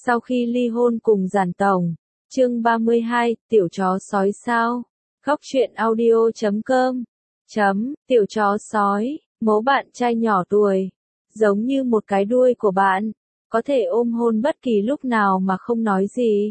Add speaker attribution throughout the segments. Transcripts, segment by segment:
Speaker 1: Sau khi ly hôn cùng Giản Tổng. Chương 32, tiểu chó sói sao? Góc truyện audio.com. Tiểu chó sói, mẫu bạn trai nhỏ tuổi, giống như một cái đuôi của bạn, có thể ôm hôn bất kỳ lúc nào mà không nói gì.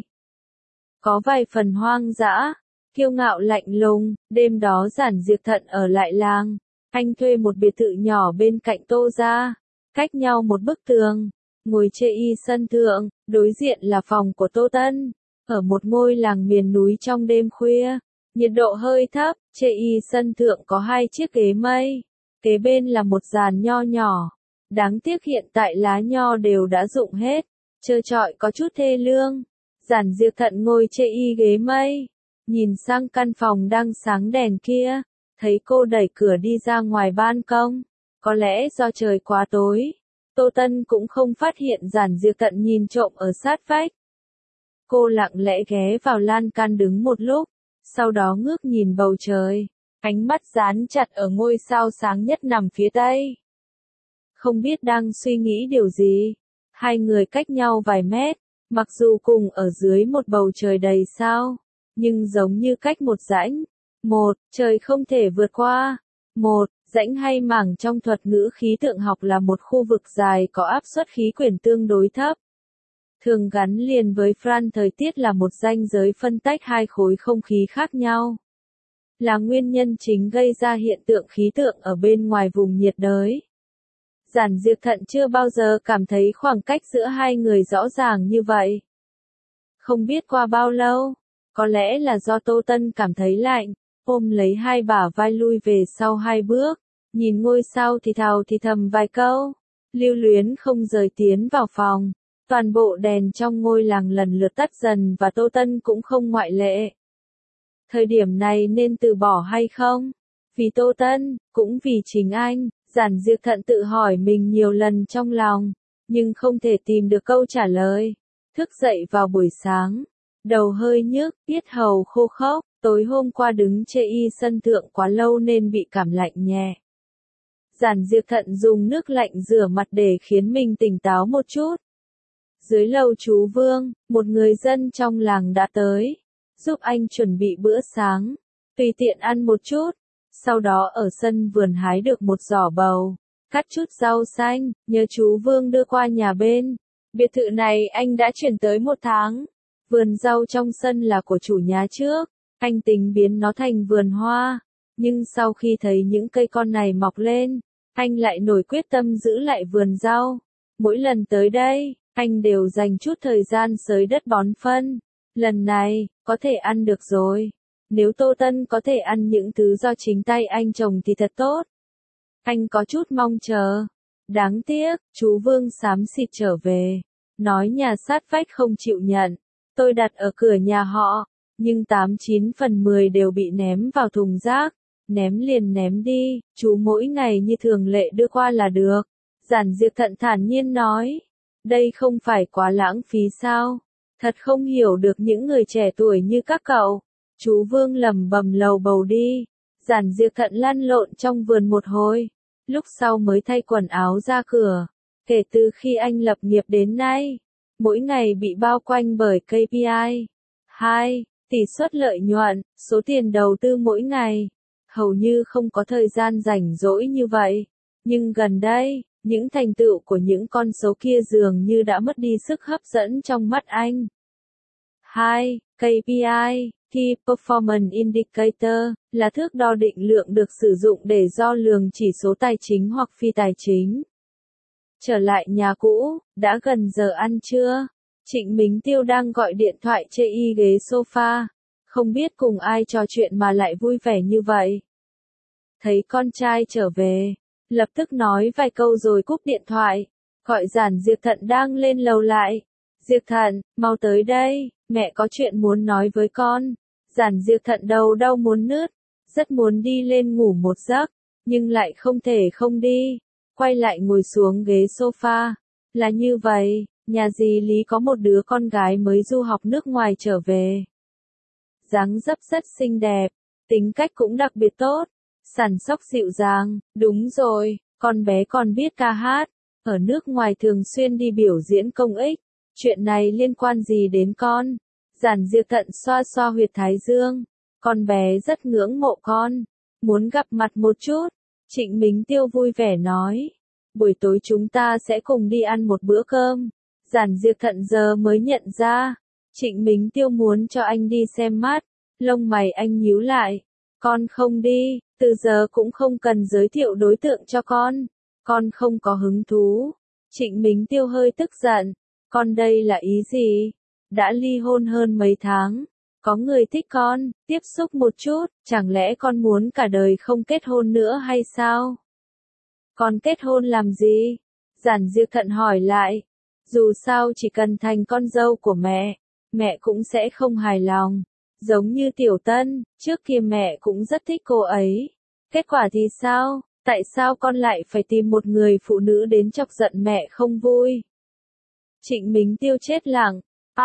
Speaker 1: Có vài phần hoang dã, kiêu ngạo lạnh lùng, đêm đó Giản Diệp Thận ở lại làng, anh thuê một biệt thự nhỏ bên cạnh Tô gia, cách nhau một bức tường, ngồi chê y sân thượng, đối diện là phòng của Tô Tân, ở một ngôi làng miền núi trong đêm khuya. Nhiệt độ hơi thấp, chê y sân thượng có 2 chiếc ghế mây, kế bên là một giàn nho nhỏ. Đáng tiếc hiện tại lá nho đều đã rụng hết, trơ trọi có chút thê lương. Giản Diệp Thận ngồi chê y ghế mây, nhìn sang căn phòng đang sáng đèn kia, thấy cô đẩy cửa đi ra ngoài ban công. Có lẽ do trời quá tối, Tô Tân cũng không phát hiện Giản Diệp Thận nhìn trộm ở sát vách. Cô lặng lẽ ghé vào lan can đứng một lúc, sau đó ngước nhìn bầu trời, ánh mắt dán chặt ở ngôi sao sáng nhất nằm phía tây. Không biết đang suy nghĩ điều gì, hai người cách nhau vài mét, mặc dù cùng ở dưới một bầu trời đầy sao, nhưng giống như cách một rãnh, một trời không thể vượt qua. Một rãnh hay mảng trong thuật ngữ khí tượng học là một khu vực dài có áp suất khí quyển tương đối thấp. Thường gắn liền với Fran thời tiết là một ranh giới phân tách hai khối không khí khác nhau. Là nguyên nhân chính gây ra hiện tượng khí tượng ở bên ngoài vùng nhiệt đới. Giản Diệp Thận chưa bao giờ cảm thấy khoảng cách giữa hai người rõ ràng như vậy. Không biết qua bao lâu, có lẽ là do Tô Tân cảm thấy lạnh, ôm lấy hai bả vai lui về sau 2 bước, nhìn ngôi sao thì thào thì thầm vài câu, lưu luyến không rời tiến vào phòng. Toàn bộ đèn trong ngôi làng lần lượt tắt dần và Tô Tân cũng không ngoại lệ. Thời điểm này nên từ bỏ hay không? Vì Tô Tân, cũng vì chính anh, Giản Diệp Thận tự hỏi mình nhiều lần trong lòng, nhưng không thể tìm được câu trả lời. Thức dậy vào buổi sáng, đầu hơi nhức, yết hầu khô khốc, tối hôm qua đứng chê y sân thượng quá lâu nên bị cảm lạnh nhẹ. Giản Diệp Thận dùng nước lạnh rửa mặt để khiến mình tỉnh táo một chút. Dưới lầu chú Vương, một người dân trong làng đã tới, giúp anh chuẩn bị bữa sáng, tùy tiện ăn một chút, sau đó ở sân vườn hái được một giỏ bầu, cắt chút rau xanh, nhờ chú Vương đưa qua nhà bên. Biệt thự này anh đã chuyển tới 1 tháng, vườn rau trong sân là của chủ nhà trước, anh tính biến nó thành vườn hoa, nhưng sau khi thấy những cây con này mọc lên, anh lại nổi quyết tâm giữ lại vườn rau. Mỗi lần tới đây, anh đều dành chút thời gian xới đất bón phân. Lần này, có thể ăn được rồi. Nếu Tô Tân có thể ăn những thứ do chính tay anh trồng thì thật tốt. Anh có chút mong chờ. Đáng tiếc, chú Vương xám xịt trở về. Nói nhà sát vách không chịu nhận. Tôi đặt ở cửa nhà họ, nhưng 89 phần 10 đều bị ném vào thùng rác. Ném liền ném đi, chú mỗi ngày như thường lệ đưa qua là được. Giản Diệp Thận thản nhiên nói. Đây không phải quá lãng phí sao? Thật không hiểu được những người trẻ tuổi như các cậu. Chú Vương lẩm bẩm lầu bầu đi. Giản Diệp Thận lăn lộn trong vườn một hồi, lúc sau mới thay quần áo ra cửa. Kể từ khi anh lập nghiệp đến nay, mỗi ngày bị bao quanh bởi KPI 2, tỷ suất lợi nhuận, số tiền đầu tư mỗi ngày. Hầu như không có thời gian rảnh rỗi như vậy. Nhưng gần đây, những thành tựu của những con số kia dường như đã mất đi sức hấp dẫn trong mắt anh. 2. KPI, Key Performance Indicator, là thước đo định lượng được sử dụng để đo lường chỉ số tài chính hoặc phi tài chính. Trở lại nhà cũ, đã gần giờ ăn trưa. Trịnh Mính Tiêu đang gọi điện thoại chê y ghế sofa. Không biết cùng ai trò chuyện mà lại vui vẻ như vậy. Thấy con trai trở về, lập tức nói vài câu rồi cúp điện thoại, gọi Giản Diệp Thận đang lên lầu lại. Diệp Thận, mau tới đây, mẹ có chuyện muốn nói với con. Giản Diệp Thận đầu đau muốn nứt, rất muốn đi lên ngủ một giấc, nhưng lại không thể không đi. Quay lại ngồi xuống ghế sofa. Là như vậy, nhà dì Lý có một đứa con gái mới du học nước ngoài trở về. Dáng dấp rất xinh đẹp, tính cách cũng đặc biệt tốt, săn sóc dịu dàng. Đúng rồi, con bé còn biết ca hát, ở nước ngoài thường xuyên đi biểu diễn công ích, Chuyện này liên quan gì đến con? Giản Diệp Thận xoa xoa huyệt thái dương. Con bé rất ngưỡng mộ con. Muốn gặp mặt một chút. Trịnh Mính Tiêu vui vẻ nói. Buổi tối chúng ta sẽ cùng đi ăn một bữa cơm. Giản Diệp Thận giờ mới nhận ra. Trịnh Mính Tiêu muốn cho anh đi xem mắt. Lông mày anh nhíu lại. Con không đi, từ giờ cũng không cần giới thiệu đối tượng cho con. Con không có hứng thú. Trịnh Mính Tiêu hơi tức giận. Con đây là ý gì? Đã ly hôn hơn mấy tháng. Có người thích con, tiếp xúc một chút, chẳng lẽ con muốn cả đời không kết hôn nữa hay sao? Con kết hôn làm gì? Giản Diệp Thận hỏi lại. Dù sao chỉ cần thành con dâu của mẹ cũng sẽ không hài lòng. Giống như Tiểu Tân, trước kia mẹ cũng rất thích cô ấy. Kết quả thì sao? Tại sao con lại phải tìm một người phụ nữ đến chọc giận mẹ không vui? Trịnh Mính Tiêu chết lặng.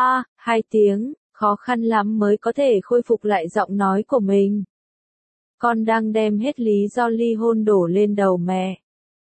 Speaker 1: 2 tiếng, khó khăn lắm mới có thể khôi phục lại giọng nói của mình. Con đang đem hết lý do ly hôn đổ lên đầu mẹ.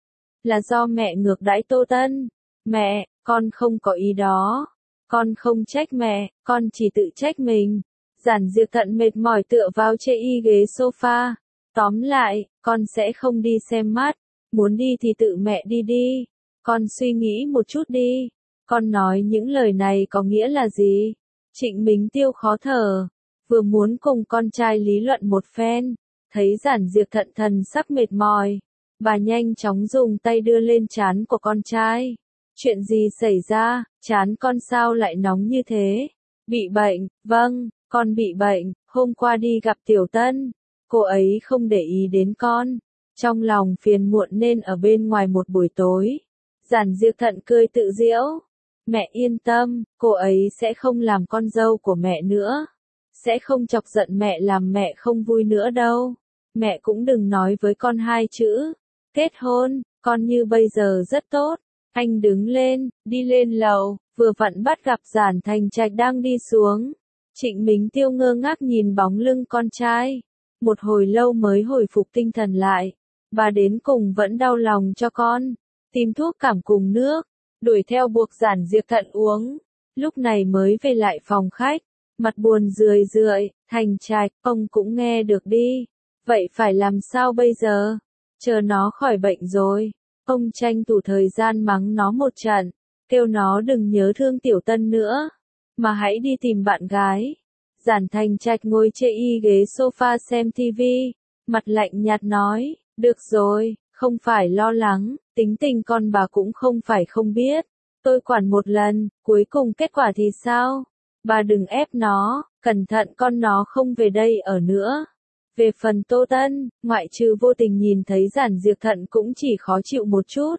Speaker 1: Là do mẹ ngược đãi Tô Tân. Mẹ, con không có ý đó. Con không trách mẹ, con chỉ tự trách mình. Giản Diệp Thận mệt mỏi tựa vào chê y ghế sofa. Tóm lại, con sẽ không đi xem mắt. Muốn đi thì tự mẹ đi đi. Con suy nghĩ một chút đi. Con nói những lời này có nghĩa là gì? Trịnh Mính Tiêu khó thở. Vừa muốn cùng con trai lý luận một phen. Thấy Giản Diệp Thận thần sắc mệt mỏi. Bà nhanh chóng dùng tay đưa lên trán của con trai. Chuyện gì xảy ra? Trán con sao lại nóng như thế? Bị bệnh, vâng, con bị bệnh. Hôm qua đi gặp Tiểu Tân. Cô ấy không để ý đến con. Trong lòng phiền muộn nên ở bên ngoài một buổi tối. Giản Diệp Thận cười tự giễu. Mẹ yên tâm, cô ấy sẽ không làm con dâu của mẹ nữa. Sẽ không chọc giận mẹ làm mẹ không vui nữa đâu. Mẹ cũng đừng nói với con 2 chữ. Kết hôn, con như bây giờ rất tốt. Anh đứng lên, đi lên lầu, vừa vặn bắt gặp Giản Thành Trạch đang đi xuống. Trịnh Mính Tiêu ngơ ngác nhìn bóng lưng con trai. Một hồi lâu mới hồi phục tinh thần lại. Bà đến cùng vẫn đau lòng cho con. Tìm thuốc cảm cùng nước. Đuổi theo buộc Giản Diệp Thận uống. Lúc này mới về lại phòng khách. Mặt buồn rười rượi. Thành Trạch, ông cũng nghe được đi. Vậy phải làm sao bây giờ? Chờ nó khỏi bệnh rồi. Ông tranh thủ thời gian mắng nó một trận. Kêu nó đừng nhớ thương Tiểu Tân nữa. Mà hãy đi tìm bạn gái. Giản Thành Trạch ngồi chê y ghế sofa xem tivi. Mặt lạnh nhạt nói. Được rồi, không phải lo lắng. Tính tình con bà cũng không phải không biết. Tôi quản một lần, cuối cùng kết quả thì sao? Bà đừng ép nó, cẩn thận con nó không về đây ở nữa. Về phần Tô Tân, ngoại trừ vô tình nhìn thấy Giản Diệp Thận cũng chỉ khó chịu một chút.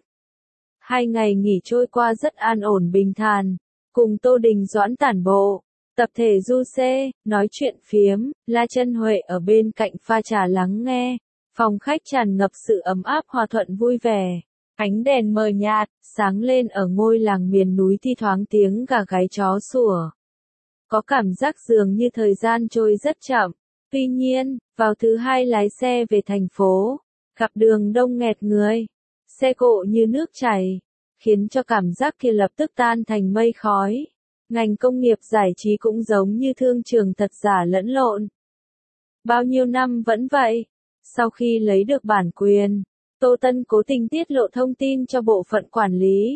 Speaker 1: 2 ngày nghỉ trôi qua rất an ổn bình thản. Cùng Tô Đình Doãn tản bộ, tập thể du xe, nói chuyện phiếm, La Chân Huệ ở bên cạnh pha trà lắng nghe. Phòng khách tràn ngập sự ấm áp hòa thuận vui vẻ. Ánh đèn mờ nhạt, sáng lên ở ngôi làng miền núi thi thoảng tiếng gà gáy chó sủa. Có cảm giác dường như thời gian trôi rất chậm. Tuy nhiên, vào thứ Hai lái xe về thành phố, gặp đường đông nghẹt người. Xe cộ như nước chảy, khiến cho cảm giác kia lập tức tan thành mây khói. Ngành công nghiệp giải trí cũng giống như thương trường thật giả lẫn lộn. Bao nhiêu năm vẫn vậy. Sau khi lấy được bản quyền, Tô Tân cố tình tiết lộ thông tin cho bộ phận quản lý.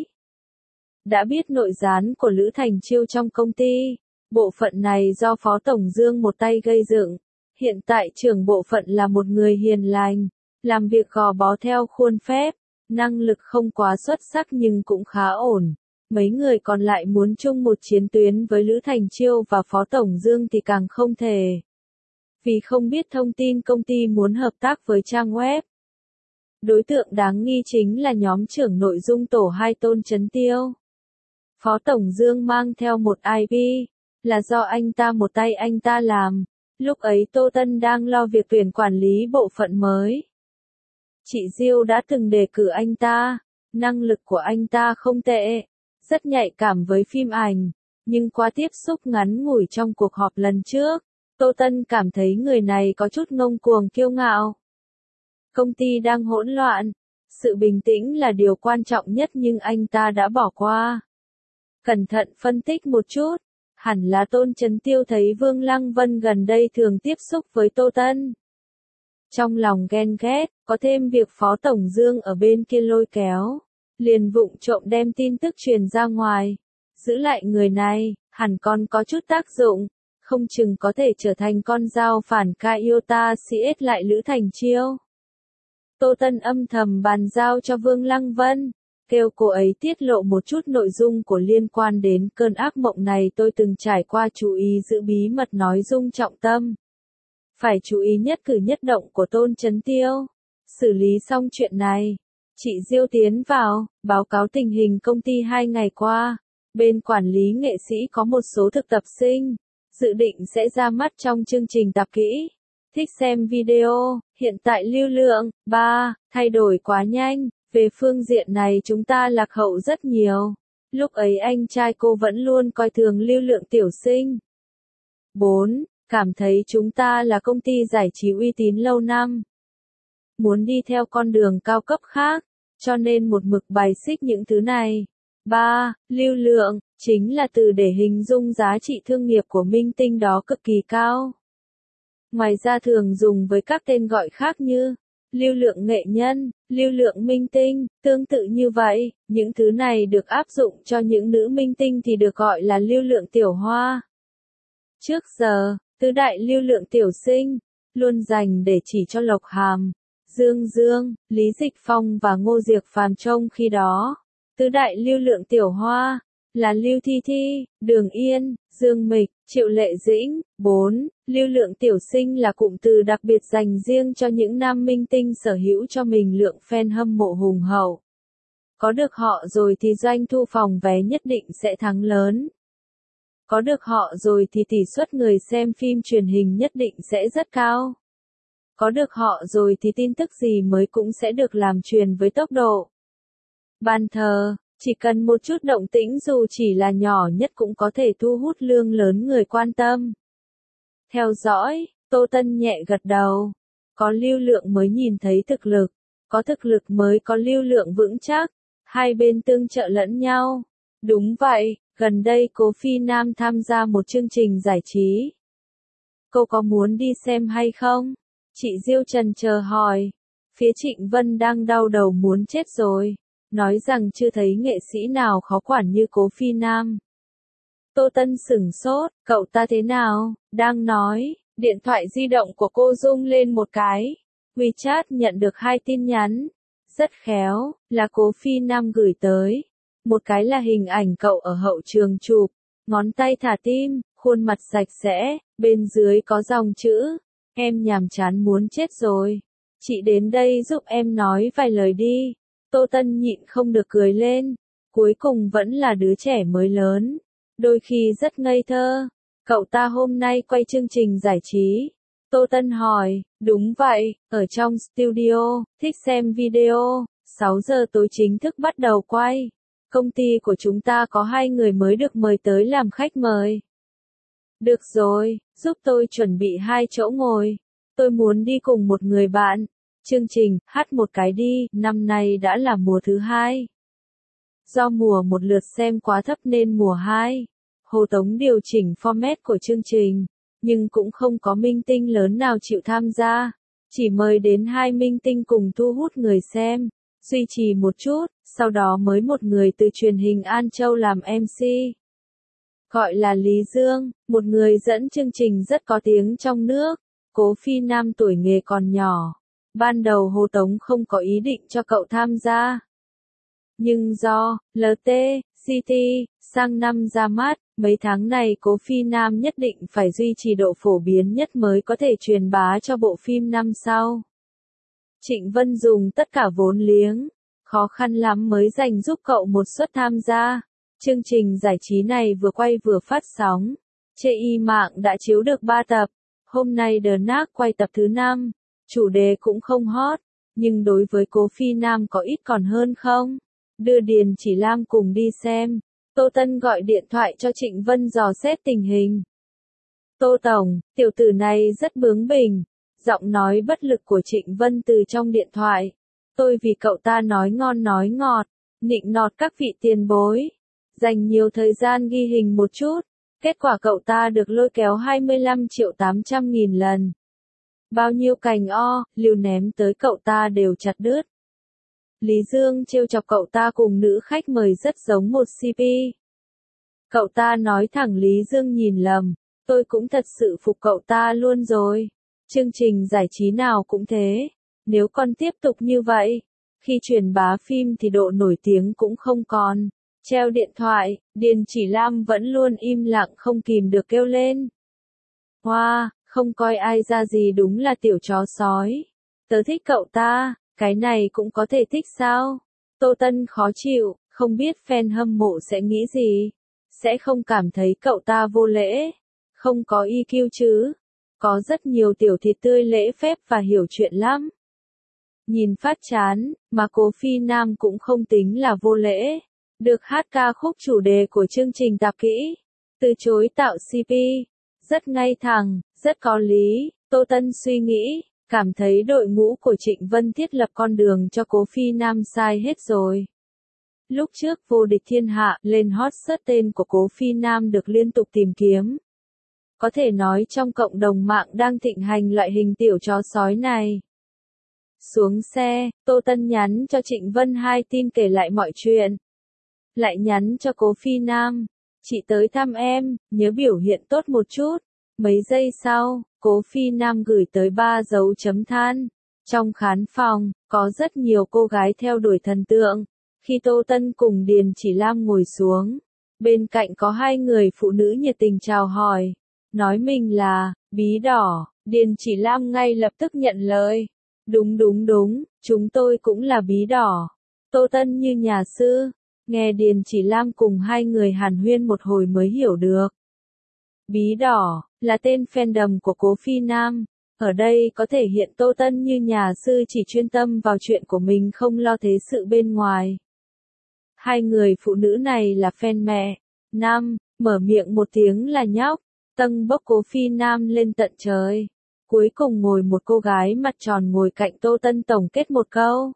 Speaker 1: Đã biết nội gián của Lữ Thành Chiêu trong công ty, bộ phận này do Phó Tổng Dương một tay gây dựng. Hiện tại trưởng bộ phận là một người hiền lành, làm việc gò bó theo khuôn phép, năng lực không quá xuất sắc nhưng cũng khá ổn. Mấy người còn lại muốn chung một chiến tuyến với Lữ Thành Chiêu và Phó Tổng Dương thì càng không thể. Vì không biết thông tin công ty muốn hợp tác với trang web. Đối tượng đáng nghi chính là nhóm trưởng nội dung tổ 2 Tôn Chấn Tiêu. Phó Tổng Dương mang theo một IP, là do anh ta một tay anh ta làm. Lúc ấy Tô Tân đang lo việc tuyển quản lý bộ phận mới. Chị Diêu đã từng đề cử anh ta, năng lực của anh ta không tệ, rất nhạy cảm với phim ảnh, nhưng qua tiếp xúc ngắn ngủi trong cuộc họp lần trước, Tô Tân cảm thấy người này có chút ngông cuồng kiêu ngạo. Công ty đang hỗn loạn, sự bình tĩnh là điều quan trọng nhất nhưng anh ta đã bỏ qua. Cẩn thận phân tích một chút, hẳn là Tôn Chấn Tiêu thấy Vương Lăng Vân gần đây thường tiếp xúc với Tô Tân. Trong lòng ghen ghét, có thêm việc Phó Tổng Dương ở bên kia lôi kéo, liền vụng trộm đem tin tức truyền ra ngoài. Giữ lại người này, hẳn còn có chút tác dụng, không chừng có thể trở thành con dao phản Iota CS lại Lữ Thành Chiêu. Tô Tân âm thầm bàn giao cho Vương Lăng Vân, kêu cô ấy tiết lộ một chút nội dung của liên quan đến cơn ác mộng này tôi từng trải qua, chú ý giữ bí mật nói dung trọng tâm. Phải chú ý nhất cử nhất động của Tôn Chấn Tiêu. Xử lý xong chuyện này, chị Diêu tiến vào, báo cáo tình hình công ty 2 ngày qua. Bên quản lý nghệ sĩ có một số thực tập sinh, dự định sẽ ra mắt trong chương trình tạp kỹ. Thích xem video, hiện tại lưu lượng, thay đổi quá nhanh, về phương diện này chúng ta lạc hậu rất nhiều. Lúc ấy anh trai cô vẫn luôn coi thường lưu lượng tiểu sinh. 4. Cảm thấy chúng ta là công ty giải trí uy tín lâu năm. Muốn đi theo con đường cao cấp khác, cho nên một mực bài xích những thứ này. 3. Lưu lượng, chính là từ để hình dung giá trị thương nghiệp của minh tinh đó cực kỳ cao. Ngoài ra thường dùng với các tên gọi khác như lưu lượng nghệ nhân, lưu lượng minh tinh, tương tự như vậy, những thứ này được áp dụng cho những nữ minh tinh thì được gọi là lưu lượng tiểu hoa. Trước giờ, tứ đại lưu lượng tiểu sinh, luôn dành để chỉ cho Lộc Hàm, Dương Dương, Lý Dịch Phong và Ngô Diệc Phàm, trong khi đó. Tứ đại lưu lượng tiểu hoa, là Lưu Thi Thi, Đường Yên, Dương Mịch, Triệu Lệ Dĩnh. 4. Lưu lượng tiểu sinh là cụm từ đặc biệt dành riêng cho những nam minh tinh sở hữu cho mình lượng fan hâm mộ hùng hậu. Có được họ rồi thì doanh thu phòng vé nhất định sẽ thắng lớn. Có được họ rồi thì tỷ suất người xem phim truyền hình nhất định sẽ rất cao. Có được họ rồi thì tin tức gì mới cũng sẽ được làm truyền với tốc độ. Bàn thờ, chỉ cần một chút động tĩnh dù chỉ là nhỏ nhất cũng có thể thu hút lượng lớn người quan tâm. Theo dõi, Tô Tân nhẹ gật đầu. Có lưu lượng mới nhìn thấy thực lực, có thực lực mới có lưu lượng vững chắc, hai bên tương trợ lẫn nhau. Đúng vậy, gần đây Cố Phi Nam tham gia một chương trình giải trí. Cô có muốn đi xem hay không? Chị Diêu trần chờ hỏi. Phía Trịnh Vân đang đau đầu muốn chết rồi, nói rằng chưa thấy nghệ sĩ nào khó quản như Cố Phi Nam. Tô Tân sửng sốt, cậu ta thế nào? Đang nói, điện thoại di động của cô rung lên một cái. WeChat nhận được 2 tin nhắn. Rất khéo, là Cố Phi Nam gửi tới. Một cái là hình ảnh cậu ở hậu trường chụp, ngón tay thả tim, khuôn mặt sạch sẽ, bên dưới có dòng chữ. Em nhàm chán muốn chết rồi. Chị đến đây giúp em nói vài lời đi. Tô Tân nhịn không được cười lên. Cuối cùng vẫn là đứa trẻ mới lớn. Đôi khi rất ngây thơ. Cậu ta hôm nay quay chương trình giải trí. Tô Tân hỏi, đúng vậy, ở trong studio, thích xem video, 6 giờ tối chính thức bắt đầu quay. Công ty của chúng ta có 2 người mới được mời tới làm khách mời. Được rồi, giúp tôi chuẩn bị 2 chỗ ngồi. Tôi muốn đi cùng một người bạn. Chương trình, hát một cái đi, năm nay đã là mùa thứ 2. Do mùa một lượt xem quá thấp nên mùa 2. Hồ Tống điều chỉnh format của chương trình, nhưng cũng không có minh tinh lớn nào chịu tham gia. Chỉ mời đến 2 minh tinh cùng thu hút người xem, duy trì một chút, sau đó mới một người từ truyền hình An Châu làm MC. Gọi là Lý Dương, một người dẫn chương trình rất có tiếng trong nước. Cố Phi Nam tuổi nghề còn nhỏ. Ban đầu Hồ Tống không có ý định cho cậu tham gia. Nhưng do LT, CT, sang năm ra mắt, mấy tháng này Cố Phi Nam nhất định phải duy trì độ phổ biến nhất mới có thể truyền bá cho bộ phim năm sau. Trịnh Vân dùng tất cả vốn liếng, khó khăn lắm mới dành giúp cậu một suất tham gia. Chương trình giải trí này vừa quay vừa phát sóng. Chê y mạng đã chiếu được 3 tập. Hôm nay The Knack quay tập thứ 5. Chủ đề cũng không hot, nhưng đối với Cố Phi Nam có ít còn hơn không? Đưa Điền Chỉ Lam cùng đi xem. Tô Tân gọi điện thoại cho Trịnh Vân dò xét tình hình. Tô Tổng, tiểu tử này rất bướng bỉnh. Giọng nói bất lực của Trịnh Vân từ trong điện thoại. Tôi vì cậu ta nói ngon nói ngọt, nịnh nọt các vị tiền bối. Dành nhiều thời gian ghi hình một chút. Kết quả cậu ta được lôi kéo 25.800.000 lần. Bao nhiêu cành liều ném tới cậu ta đều chặt đứt. Lý Dương trêu chọc cậu ta cùng nữ khách mời rất giống một CP. Cậu ta nói thẳng Lý Dương nhìn lầm, tôi cũng thật sự phục cậu ta luôn rồi. Chương trình giải trí nào cũng thế, nếu còn tiếp tục như vậy, khi truyền bá phim thì độ nổi tiếng cũng không còn. Treo điện thoại, Điền Chỉ Lam vẫn luôn im lặng không kìm được kêu lên. Hoa, không coi ai ra gì đúng là tiểu chó sói. Tớ thích cậu ta, cái này cũng có thể thích sao? Tô Tân khó chịu, không biết fan hâm mộ sẽ nghĩ gì. Sẽ không cảm thấy cậu ta vô lễ, không có EQ chứ. Có rất nhiều tiểu thịt tươi lễ phép và hiểu chuyện lắm. Nhìn phát chán, mà Cố Phi Nam cũng không tính là vô lễ. Được hát ca khúc chủ đề của chương trình Tạp Kỹ. Từ chối tạo CP. Rất ngay thẳng, rất có lý. Tô Tân suy nghĩ, cảm thấy đội ngũ của Trịnh Vân thiết lập con đường cho Cố Phi Nam sai hết rồi. Lúc trước Vô Địch Thiên Hạ lên hot search tên của Cố Phi Nam được liên tục tìm kiếm. Có thể nói trong cộng đồng mạng đang thịnh hành loại hình tiểu chó sói này. Xuống xe, Tô Tân nhắn cho Trịnh Vân 2 tin kể lại mọi chuyện. Lại nhắn cho Cố Phi Nam, chị tới thăm em, nhớ biểu hiện tốt một chút. Mấy giây sau, Cố Phi Nam gửi tới 3 dấu chấm than. Trong khán phòng, có rất nhiều cô gái theo đuổi thần tượng. Khi Tô Tân cùng Điền Chỉ Lam ngồi xuống, bên cạnh có 2 người phụ nữ nhiệt tình chào hỏi. Nói mình là Bí Đỏ, Điền Chỉ Lam ngay lập tức nhận lời. Đúng, chúng tôi cũng là Bí Đỏ. Tô Tân như nhà sư, nghe Điền Chỉ Lam cùng 2 người hàn huyên một hồi mới hiểu được. Bí Đỏ là tên fandom của Cố Phi Nam. Ở đây có thể hiện Tô Tân như nhà sư chỉ chuyên tâm vào chuyện của mình không lo thế sự bên ngoài. 2 người phụ nữ này là fan mẹ. Nam, mở miệng một tiếng là nhóc, tâng bốc Cố Phi Nam lên tận trời. Cuối cùng ngồi một cô gái mặt tròn ngồi cạnh Tô Tân tổng kết một câu.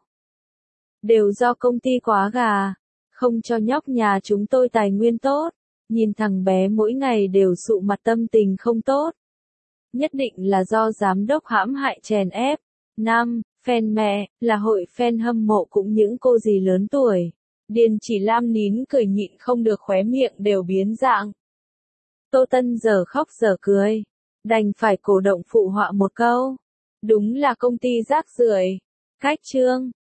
Speaker 1: Đều do công ty quá gà, không cho nhóc nhà chúng tôi tài nguyên tốt, nhìn thằng bé mỗi ngày đều sụ mặt tâm tình không tốt. Nhất định là do giám đốc hãm hại chèn ép. Nam, fan mẹ, là hội fan hâm mộ cũng những cô dì lớn tuổi. Điền Chỉ Lam nín cười nhịn không được khóe miệng đều biến dạng. Tô Tân giờ khóc giờ cười, đành phải cổ động phụ họa một câu. Đúng là công ty rác rưởi. Khách trương.